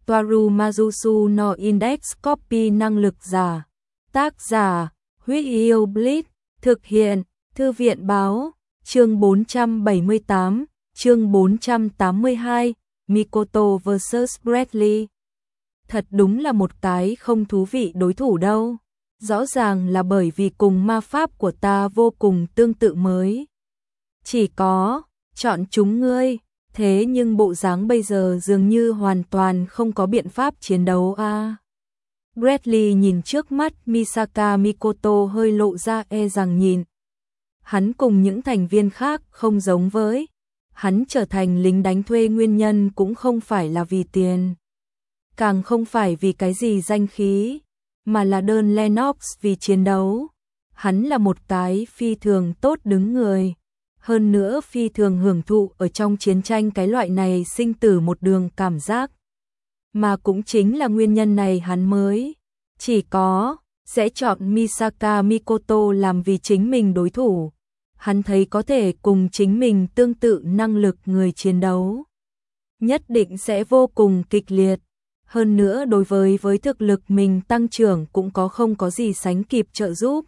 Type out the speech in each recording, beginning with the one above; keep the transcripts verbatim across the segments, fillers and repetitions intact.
Toaru Majusu no Index Copy năng lực giả. Tác giả, Huyết Yêu Blitz, thực hiện, Thư viện báo, chương bốn trăm bảy mươi tám, chương bốn trăm tám mươi hai, Mikoto versus Bradley. Thật đúng là một cái không thú vị đối thủ đâu. Rõ ràng là bởi vì cùng ma pháp của ta vô cùng tương tự mới. Chỉ có, chọn chúng ngươi, thế nhưng bộ dáng bây giờ dường như hoàn toàn không có biện pháp chiến đấu a. À. Bradley nhìn trước mắt Misaka Mikoto hơi lộ ra e rằng nhìn. Hắn cùng những thành viên khác không giống với. Hắn trở thành lính đánh thuê nguyên nhân cũng không phải là vì tiền. Càng không phải vì cái gì danh khí, mà là đơn Lennox vì chiến đấu. Hắn là một cái phi thường tốt đứng người. Hơn nữa phi thường hưởng thụ ở trong chiến tranh cái loại này sinh tử một đường cảm giác. Mà cũng chính là nguyên nhân này hắn mới chỉ có sẽ chọn Misaka Mikoto làm vì chính mình đối thủ. Hắn thấy có thể cùng chính mình tương tự năng lực người chiến đấu. Nhất định sẽ vô cùng kịch liệt. Hơn nữa đối với với thực lực mình tăng trưởng cũng có không có gì sánh kịp trợ giúp.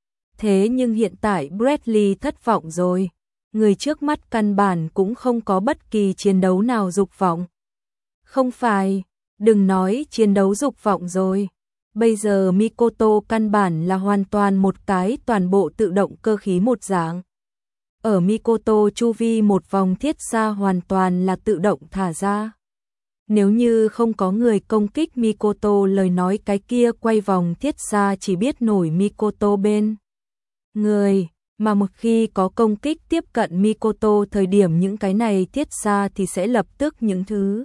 Thế nhưng hiện tại Bradley thất vọng rồi. Người trước mắt căn bản cũng không có bất kỳ chiến đấu nào dục vọng. Không phải, đừng nói chiến đấu dục vọng rồi. Bây giờ Mikoto căn bản là hoàn toàn một cái toàn bộ tự động cơ khí một dạng. Ở Mikoto chu vi một vòng thiết xa hoàn toàn là tự động thả ra. Nếu như không có người công kích Mikoto lời nói cái kia quay vòng thiết xa chỉ biết nổi Mikoto bên người. Mà một khi có công kích tiếp cận Mikoto thời điểm những cái này thiết xa thì sẽ lập tức những thứ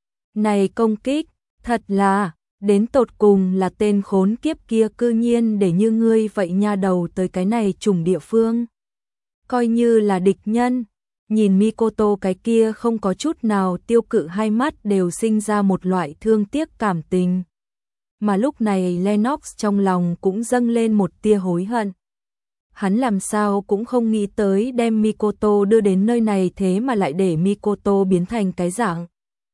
này công kích. Thật là, đến tột cùng là tên khốn kiếp kia cư nhiên để như ngươi vậy nha đầu tới cái này trùng địa phương. Coi như là địch nhân, nhìn Mikoto cái kia không có chút nào tiêu cự hai mắt đều sinh ra một loại thương tiếc cảm tình. Mà lúc này Lennox trong lòng cũng dâng lên một tia hối hận. Hắn làm sao cũng không nghĩ tới đem Mikoto đưa đến nơi này thế mà lại để Mikoto biến thành cái dạng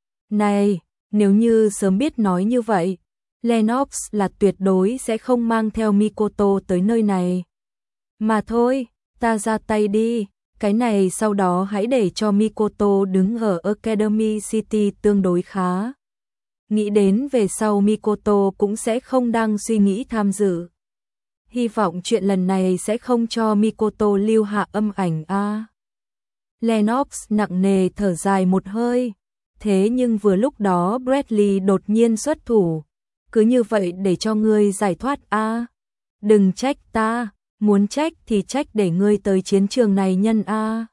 này. Nếu như sớm biết nói như vậy, Lennox là tuyệt đối sẽ không mang theo Mikoto tới nơi này. Mà thôi, ta ra tay đi, cái này sau đó hãy để cho Mikoto đứng ở Academy City tương đối khá. Nghĩ đến về sau Mikoto cũng sẽ không đang suy nghĩ tham dự. Hy vọng chuyện lần này sẽ không cho Mikoto lưu hạ âm ảnh a. À. Lennox nặng nề thở dài một hơi. Thế nhưng vừa lúc đó Bradley đột nhiên xuất thủ. Cứ như vậy để cho ngươi giải thoát a. À. Đừng trách ta, muốn trách thì trách để ngươi tới chiến trường này nhân a. À.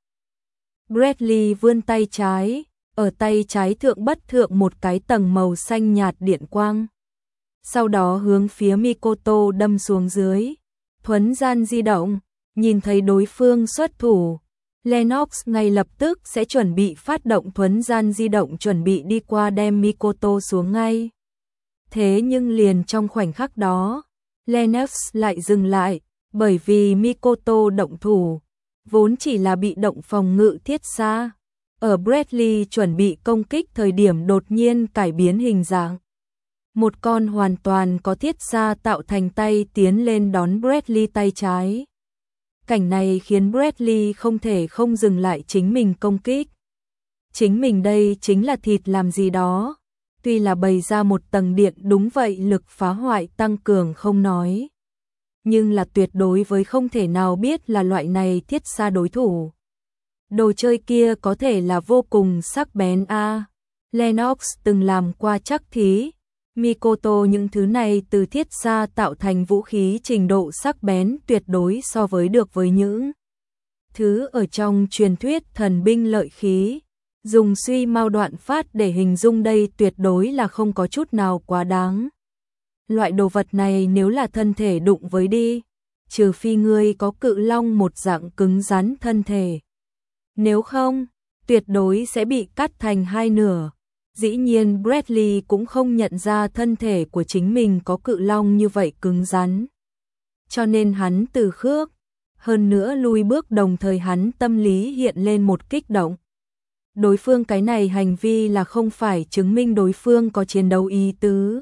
Bradley vươn tay trái, ở tay trái thượng bất thượng một cái tầng màu xanh nhạt điện quang. Sau đó hướng phía Mikoto đâm xuống dưới. Thuấn gian di động, nhìn thấy đối phương xuất thủ. Lennox ngay lập tức sẽ chuẩn bị phát động thuấn gian di động chuẩn bị đi qua đem Mikoto xuống ngay. Thế nhưng liền trong khoảnh khắc đó, Lennox lại dừng lại, bởi vì Mikoto động thủ, vốn chỉ là bị động phòng ngự thiết xa. Ở Bradley chuẩn bị công kích thời điểm đột nhiên cải biến hình dạng. Một con hoàn toàn có thiết xa tạo thành tay tiến lên đón Bradley tay trái. Cảnh này khiến Bradley không thể không dừng lại chính mình công kích. Chính mình đây chính là thịt làm gì đó. Tuy là bày ra một tầng điện đúng vậy lực phá hoại tăng cường không nói. Nhưng là tuyệt đối với không thể nào biết là loại này thiết xa đối thủ. Đồ chơi kia có thể là vô cùng sắc bén a. À. Lennox từng làm qua chắc thí. Mikoto những thứ này từ thiết xa tạo thành vũ khí trình độ sắc bén tuyệt đối so với được với những thứ ở trong truyền thuyết thần binh lợi khí. Dùng suy mao đoạn phát để hình dung đây tuyệt đối là không có chút nào quá đáng. Loại đồ vật này nếu là thân thể đụng với đi, trừ phi ngươi có cự long một dạng cứng rắn thân thể. Nếu không, tuyệt đối sẽ bị cắt thành hai nửa. Dĩ nhiên Bradley cũng không nhận ra thân thể của chính mình có cự long như vậy cứng rắn. Cho nên hắn từ khước, hơn nữa lui bước đồng thời hắn tâm lý hiện lên một kích động. đối phương cái này hành vi là không phải chứng minh đối phương có chiến đấu ý tứ.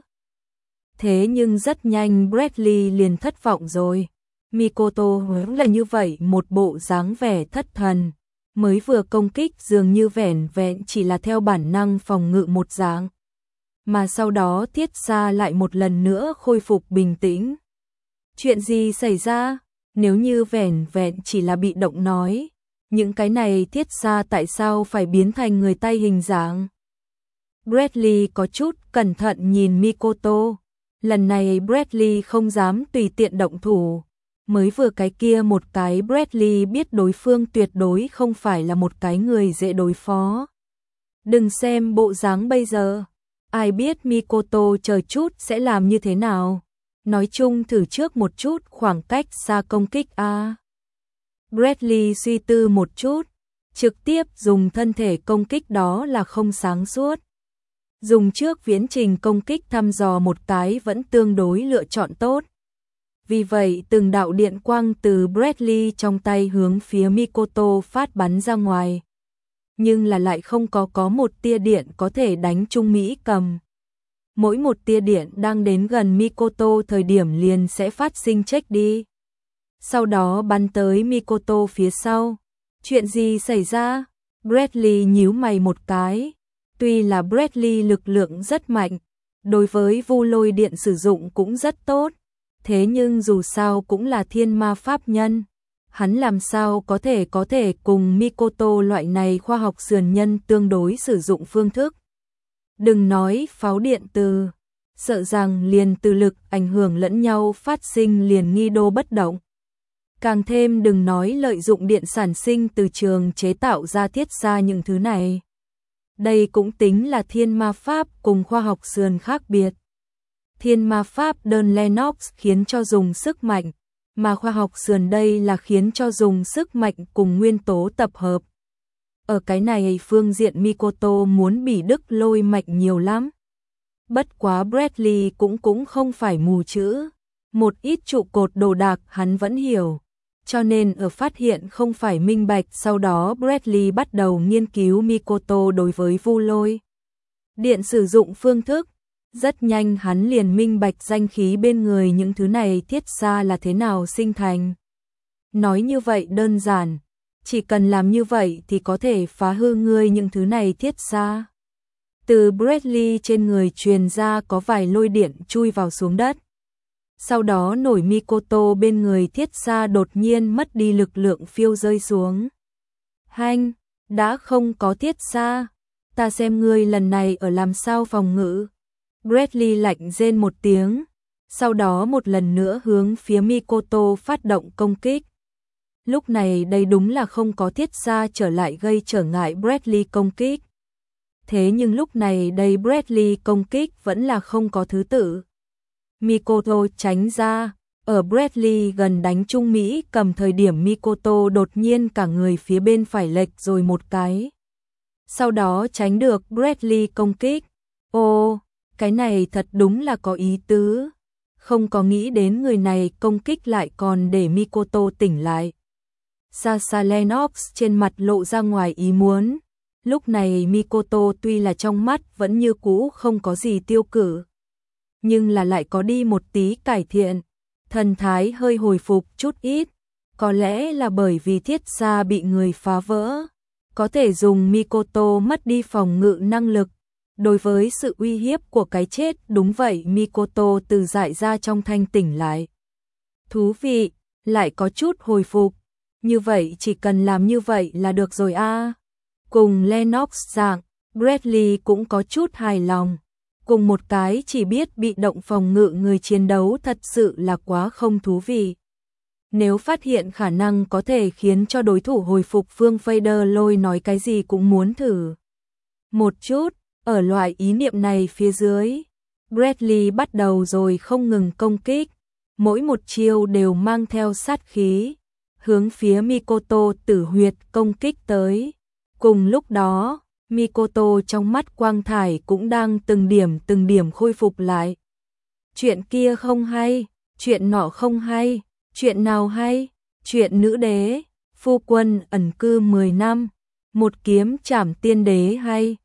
Thế nhưng rất nhanh Bradley liền thất vọng rồi. Mikoto hướng là như vậy một bộ dáng vẻ thất thần, mới vừa công kích dường như vẻn vẹn chỉ là theo bản năng phòng ngự một dáng. Mà sau đó Thiết Sa lại một lần nữa khôi phục bình tĩnh. Chuyện gì xảy ra? Nếu như vẻn vẹn chỉ là bị động nói, những cái này Thiết Sa tại sao phải biến thành người tay hình dáng? Bradley có chút cẩn thận nhìn Mikoto. Lần này Bradley không dám tùy tiện động thủ. Mới vừa cái kia một cái Bradley biết đối phương tuyệt đối không phải là một cái người dễ đối phó. Đừng xem bộ dáng bây giờ. Ai biết Mikoto chờ chút sẽ làm như thế nào. Nói chung thử trước một chút khoảng cách xa công kích a. Bradley suy tư một chút. Trực tiếp dùng thân thể công kích đó là không sáng suốt. Dùng trước viễn trình công kích thăm dò một cái vẫn tương đối lựa chọn tốt. Vì vậy từng đạo điện quang từ Bradley trong tay hướng phía Mikoto phát bắn ra ngoài. Nhưng là lại không có có một tia điện có thể đánh trúng Mỹ cầm. Mỗi một tia điện đang đến gần Mikoto thời điểm liền sẽ phát sinh check đi. Sau đó bắn tới Mikoto phía sau. Chuyện gì xảy ra? Bradley nhíu mày một cái. Tuy là Bradley lực lượng rất mạnh, đối với vu lôi điện sử dụng cũng rất tốt, thế nhưng dù sao cũng là thiên ma pháp nhân. Hắn làm sao có thể có thể cùng Mikoto loại này khoa học sườn nhân tương đối sử dụng phương thức. Đừng nói pháo điện từ, sợ rằng liền từ lực ảnh hưởng lẫn nhau phát sinh liền nghi đô bất động. Càng thêm đừng nói lợi dụng điện sản sinh từ trường chế tạo ra Thiết Sa những thứ này. Đây cũng tính là thiên ma pháp cùng khoa học sườn khác biệt. Thiên ma pháp đơn Lennox khiến cho dùng sức mạnh, mà khoa học sườn đây là khiến cho dùng sức mạnh cùng nguyên tố tập hợp. Ở cái này phương diện Mikoto muốn bị Đức lôi mạnh nhiều lắm. Bất quá Bradley cũng cũng không phải mù chữ. Một ít trụ cột đồ đạc hắn vẫn hiểu. Cho nên ở phát hiện không phải minh bạch, sau đó Bradley bắt đầu nghiên cứu Mikoto đối với vu lôi điện sử dụng phương thức. Rất nhanh hắn liền minh bạch danh khí bên người những thứ này Thiết Sa là thế nào sinh thành. Nói như vậy đơn giản, chỉ cần làm như vậy thì có thể phá hư ngươi những thứ này Thiết Sa. Từ Bradley trên người truyền ra có vài lôi điện chui vào xuống đất. Sau đó nổi Mikoto bên người Thiết Sa đột nhiên mất đi lực lượng phiêu rơi xuống. Hanh, đã không có Thiết Sa, ta xem ngươi lần này ở làm sao phòng ngự. Bradley lạnh rên một tiếng, sau đó một lần nữa hướng phía Mikoto phát động công kích. Lúc này đây đúng là không có Thiết Sa trở lại gây trở ngại Bradley công kích. Thế nhưng lúc này đây Bradley công kích vẫn là không có thứ tự. Mikoto tránh ra, ở Bradley gần đánh trung Mỹ cầm thời điểm Mikoto đột nhiên cả người phía bên phải lệch rồi một cái. Sau đó tránh được Bradley công kích. Ô, cái này thật đúng là có ý tứ. Không có nghĩ đến người này công kích lại còn để Mikoto tỉnh lại. Sasha Lennox trên mặt lộ ra ngoài ý muốn. Lúc này Mikoto tuy là trong mắt vẫn như cũ không có gì tiêu cự, nhưng là lại có đi một tí cải thiện, thần thái hơi hồi phục chút ít, có lẽ là bởi vì Thiết Sa bị người phá vỡ, có thể dùng Mikoto mất đi phòng ngự năng lực, đối với sự uy hiếp của cái chết đúng vậy Mikoto từ dại ra trong thanh tỉnh lại. Thú vị, lại có chút hồi phục, như vậy chỉ cần làm như vậy là được rồi a. À. Cùng Lennox dạng, Bradley cũng có chút hài lòng. Cùng một cái chỉ biết bị động phòng ngự người chiến đấu thật sự là quá không thú vị. Nếu phát hiện khả năng có thể khiến cho đối thủ hồi phục, Phương Fader lôi nói cái gì cũng muốn thử. Một chút, ở loại ý niệm này phía dưới, Bradley bắt đầu rồi không ngừng công kích. Mỗi một chiêu đều mang theo sát khí, hướng phía Mikoto tử huyệt công kích tới. Cùng lúc đó, Mikoto trong mắt quang thải cũng đang từng điểm từng điểm khôi phục lại. Chuyện kia không hay, chuyện nọ không hay, chuyện nào hay, chuyện nữ đế, phu quân ẩn cư mười năm, một kiếm trảm tiên đế hay